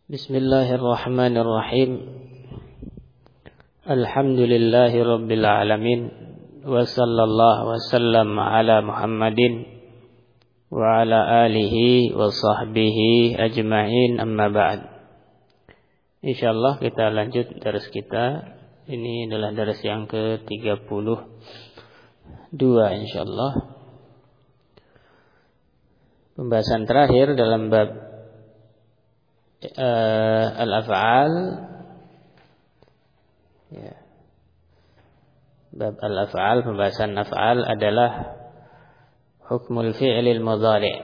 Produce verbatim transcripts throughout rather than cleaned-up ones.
Bismillahirrahmanirrahim. Alhamdulillahi rabbil alamin. Wa sallallahu wa sallam ala Muhammadin wa ala alihi wa sahbihi ajma'in, amma ba'd. Insyaallah kita lanjut daras kita. Ini adalah daras yang ke tiga puluh dua insyaallah. Pembahasan terakhir dalam bab Uh, al-af'al, ya. Bab al-af'al, pembahasan af'al adalah hukmul fi'lil mudhari'.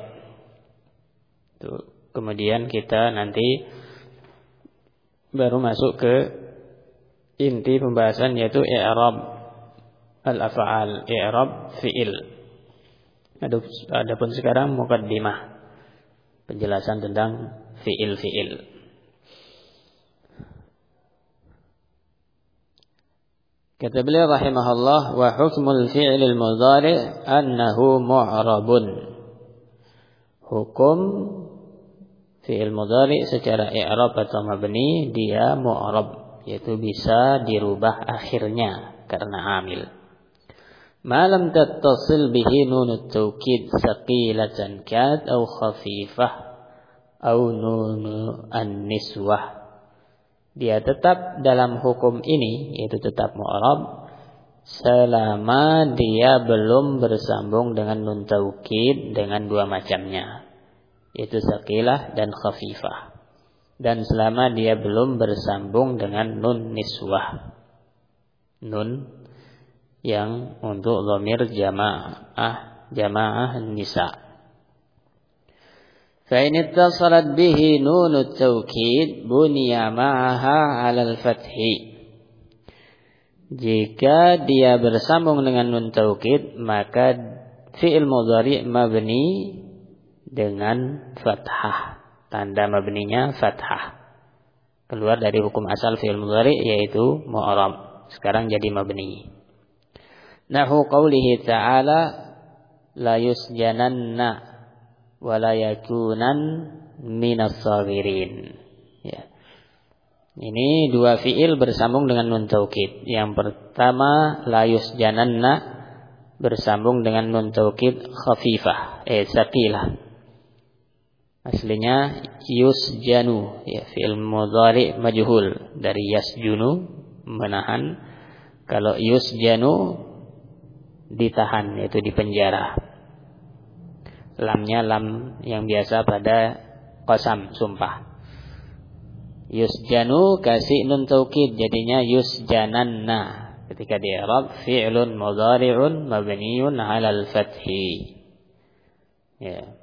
Kemudian kita nanti baru masuk ke inti pembahasan, yaitu i'rab al-af'al, i'rab fi'il. Adapun sekarang muqaddimah, penjelasan tentang fi'il-fi'il. Kata beliau rahimahullah, wa hukmul fi'lil mudhari' annahu mu'rabun. Hukum fi'il mudhari' secara i'rab atau mabni, dia mu'rab, yaitu bisa dirubah akhirnya karena amil. Ma lam tattasil bihi nunut taukid saqilatan kat aw khafifah au nunu an-niswah. Dia tetap dalam hukum ini, yaitu tetap mu'rab selama dia belum bersambung dengan nun taukid dengan dua macamnya, yaitu saqilah dan khafifah, dan selama dia belum bersambung dengan nun niswah, nun yang untuk dhamir jamaah jamaah nisa. فإن اتصلت به نون التوكيد بني معها على الفتح. Jika dia bersambung dengan nun taukid, maka fi'il mudhari' mabni dengan fathah. Tanda mabninya fathah. Keluar dari hukum asal fi'il mudhari' yaitu mu'rab. Sekarang jadi mabni. Nahu qawlihi ta'ala la yusjananna wala yakunan minas sabirin. Ya. Ini dua fiil bersambung dengan nun taukid. Yang pertama la yusjananna bersambung dengan nun taukid khafifah, eh saqilah. Aslinya yusjanu, ya, fiil mudhari majhul dari yasjunu, menahan. Kalau yusjanu ditahan, yaitu dipenjara. Lamnya lam yang biasa pada qasam, sumpah. Yusjanu kasih nun taukid, jadinya yusjananna. Ketika di i'rab fi'lun mudhari'un mabniun 'alal fathi. Ya.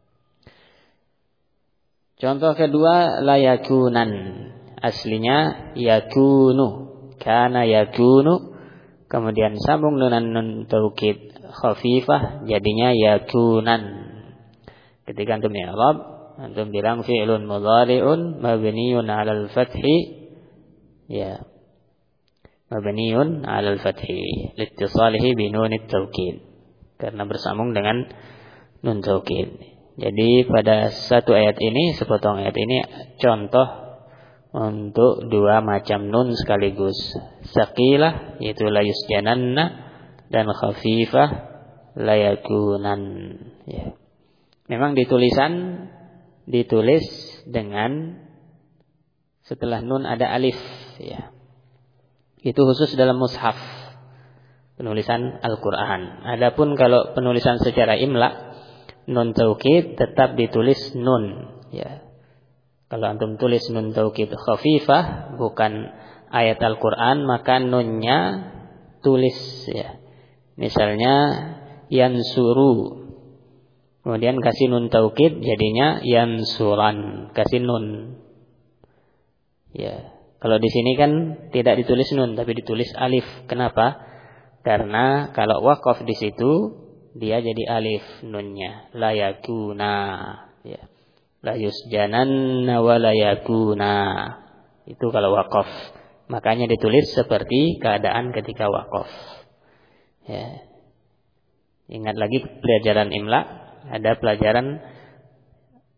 Contoh kedua la yakunan. Aslinya yakunu, kana yakunu, kemudian sambung dengan nun taukid khafifah, jadinya yakunan. Ketika antum i'rab, antum bilang fi'lun mudhari'un mabniun 'alal fathi, ya, mabniun 'alal fathi liittisalihi bi nunit taukid, karena bersambung dengan nun taukid. Jadi pada satu ayat ini, sepotong ayat ini contoh untuk dua macam nun sekaligus, saqilah yaitu la yusjananna, dan khafifah la yakunan, ya. Memang ditulisan ditulis dengan setelah nun ada alif, ya. Itu khusus dalam mushaf, penulisan Al-Qur'an. Adapun kalau penulisan secara imla, nun taukid tetap ditulis nun, ya. Kalau antum tulis nun taukid khafifah bukan ayat Al-Qur'an, maka nunnya tulis, ya. Misalnya yansuru, kemudian kasih nun taukid, jadinya yansuran, kasih nun. Ya, kalau di sini kan tidak ditulis nun, tapi ditulis alif. Kenapa? Karena kalau waqaf di situ dia jadi alif nunnya, la yakuna, ya. La yusjananna wa la yakuna. Itu kalau waqaf. Makanya ditulis seperti keadaan ketika waqaf. Ya. Ingat lagi pelajaran imla, ada pelajaran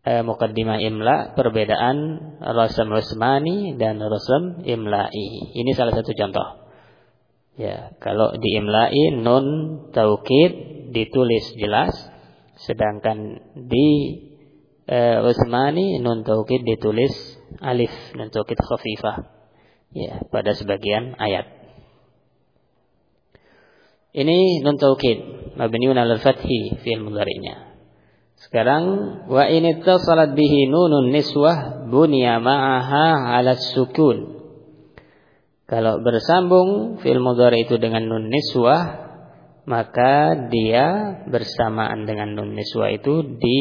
eh, muqaddimah imla, perbedaan rasam usmani dan rasam imla'i. Ini salah satu contoh. Ya, kalau di imla'i nun taukid ditulis jelas, sedangkan di eh, usmani nun taukid ditulis alif, nun taukid khafifah. Ya, pada sebagian ayat. Ini nun taukid mabniun 'alal fathi fi'il mudhari'nya. Sekarang wa in ittasalat bihi nunun niswah bunya ma'aha 'ala sukun. Kalau bersambung fi'il mudhari' itu dengan nun niswah, maka dia bersamaan dengan nun niswah itu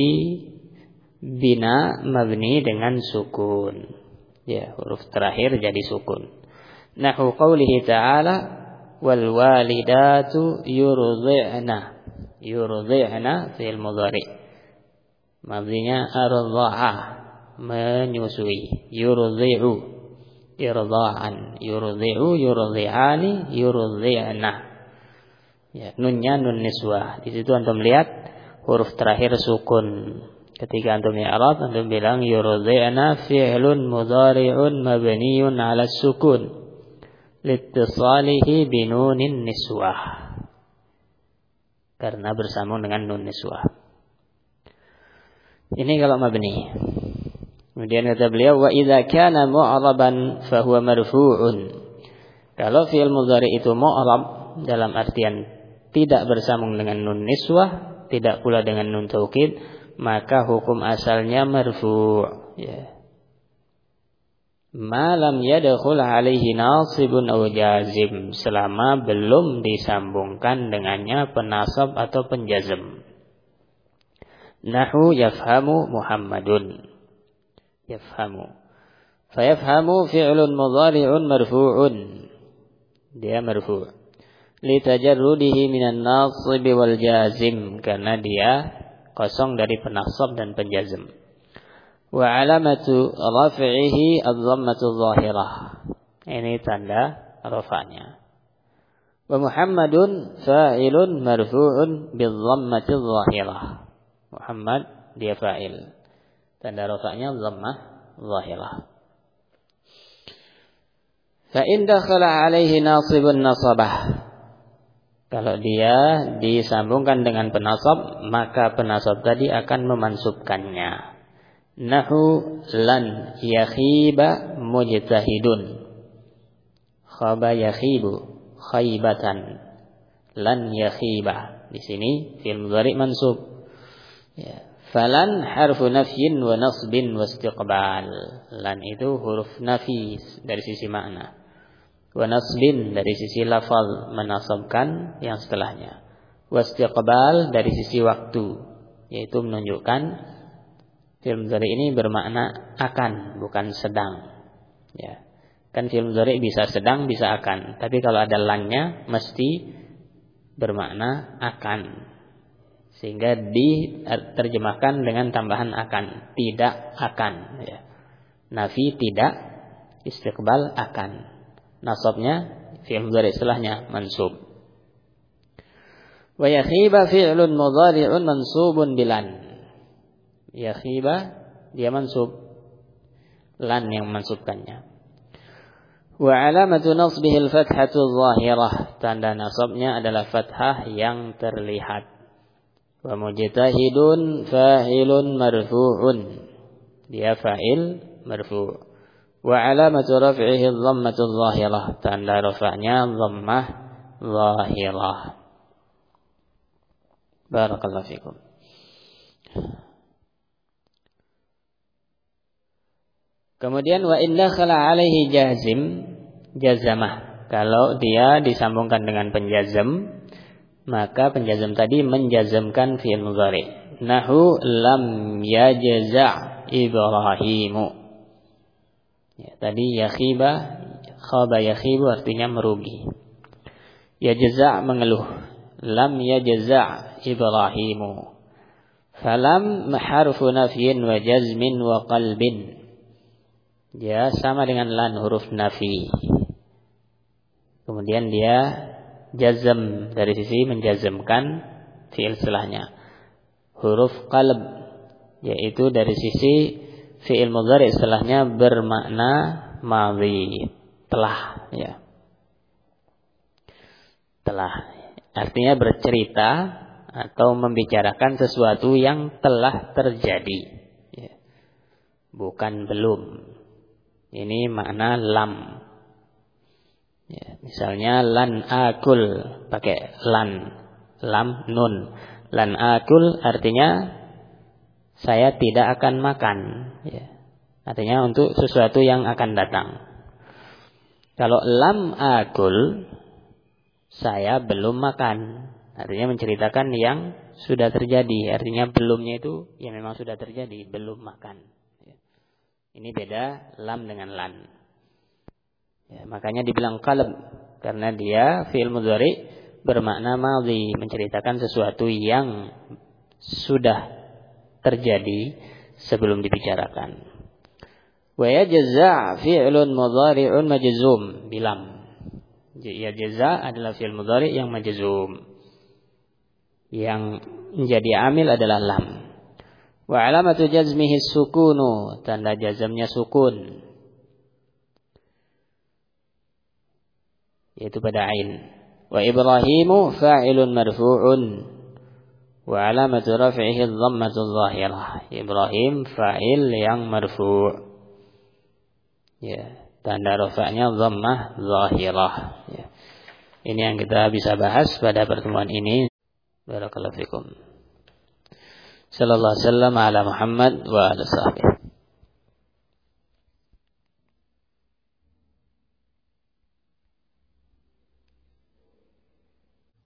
dibina mabni dengan sukun. Ya, huruf terakhir jadi sukun. Nahu qaulihi ta'ala wal walidatu yurdi'na. Yurdi'na fi'il mudhari'. Mabninya ardha'a, menyusui. Yurdi'u, irdha'an. Yurdi'u, yurdi'ani, yurdi'na. Ya, nunnya nun niswah. Di situ antum lihat huruf terakhir sukun. Ketika antum i'rab, antum bilang yurdi'na fi'lun mudhari'un mabniun 'ala sukun liittisalihi binunin niswah. Karena bersambung dengan nun niswah. Ini kalau mabni. Kemudian kata beliau wa idza kana mu'raban fa huwa marfu'un. Kalau fi'il mudhari itu mu'rab dalam artian tidak bersambung dengan nun niswah, tidak pula dengan nun taukid, maka hukum asalnya marfu', ya. Ma lam yadkhul alaihi nasibun aw jazim, selama belum disambungkan dengannya penasab atau penjazm. Nahu yafhamu Muhammadun. Yafhamu. Fayafhamu fi'lun mudhari'un marfu'un. Dia marfu'. Litajarrudihi minan nasib wal jazim, karena dia kosong dari penasab dan penjazm. Wa alamatu raf'ihi adh-dhammatu dhahirah. Ini tanda rafa'nya. Wa Muhammadun fa'ilun marfu'un bidh-dhammati dhahirah. Muhammad dia fa'il. Tanda rafa'nya dhammah dhahirah. Fa in dakhala 'alaihi nasibun nasabah. Kalau dia disambungkan dengan penasab, maka penasab tadi akan memansubkannya. Nahu lan yakhiba mujtahidun. Khaba yakhibu khaybatan. Lan yakhiba. Di sini fi'il mudhari' mansub. Ya. Falan harfu nafyin wa nasbin wa istiqbal. Lan itu huruf nafi dari sisi makna. Wa nasbin dari sisi lafaz, menasabkan yang setelahnya. Wa istiqbal dari sisi waktu, yaitu menunjukkan fi'il mudhari ini bermakna akan, bukan sedang. Ya. Kan fi'il mudhari bisa sedang, bisa akan. Tapi kalau ada lannya mesti bermakna akan. Sehingga diterjemahkan dengan tambahan akan, tidak akan, ya. Nafi tidak, istiqbal akan. Nasabnya fi'il mudhari setelahnya mansub. Wa yakhiba fi'lun mudhari'un mansubun bilan. Yakhiba dia mansub, lan yang mansubkannya. Wa alamatu nasbihi al-fathatu adh-dhahirah. Tanda nasabnya adalah fathah yang terlihat. Wa mujtahidun fa'ilun marfu'un. Dia fa'il marfu'. Wa alamatu raf'ihi adh-dhammatu adh-dhahirah. Tanda rafa'nya dhammah dhahirah. Barakallahu fikum. Kemudian wa in dakhala 'alaihi jazim jazamah. Kalau dia disambungkan dengan penjazm, maka penjazm tadi menjazmkan fi'il mudhari. Nahu lam yajza' Ibrahimu. Ya, tadi yakhiba, khaba yakhibu artinya merugi. Yajza' mengeluh. Lam yajza' Ibrahimu. Falam harfu nafyin wa jazmin wa qalbin. Ya, sama dengan lan, huruf nafi. Kemudian dia jazm dari sisi menjazmkan fi'il setelahnya. Huruf qalb yaitu dari sisi fi'il mudhari setelahnya bermakna madhi, telah, ya. Telah artinya bercerita atau membicarakan sesuatu yang telah terjadi, ya. Bukan belum. Ini makna lam. Ya, misalnya lan akul pakai lan, lam nun. Lan akul artinya saya tidak akan makan, ya. Artinya untuk sesuatu yang akan datang. Kalau lam akul, saya belum makan, artinya menceritakan yang sudah terjadi. Artinya belumnya itu ya memang sudah terjadi, belum makan, ya. Ini beda lam dengan lan, ya, makanya dibilang qalb karena dia fi'il mudhari bermakna madhi, menceritakan sesuatu yang sudah terjadi sebelum dibicarakan. Wa yajza' fi'lun mudhari'un majzum bilam. Ya, jaza adalah fi'il mudhari yang majzum, yang menjadi amil adalah lam. Wa alamatu jazmihi sukunu, tanda jazamnya sukun, yaitu pada ain. Wa Ibrahimu fa'ilun marfu'un wa alamatu raf'ihi dhammatu dhahirah. Ibrahim fa'il yang marfu', ya, tanda rafa'nya dhammah dhahirah, ya. Ini yang kita bisa bahas pada pertemuan ini. Barakallahu fikum. Sallallahu alaihi wasallam ala Muhammad wa ala sahbihi.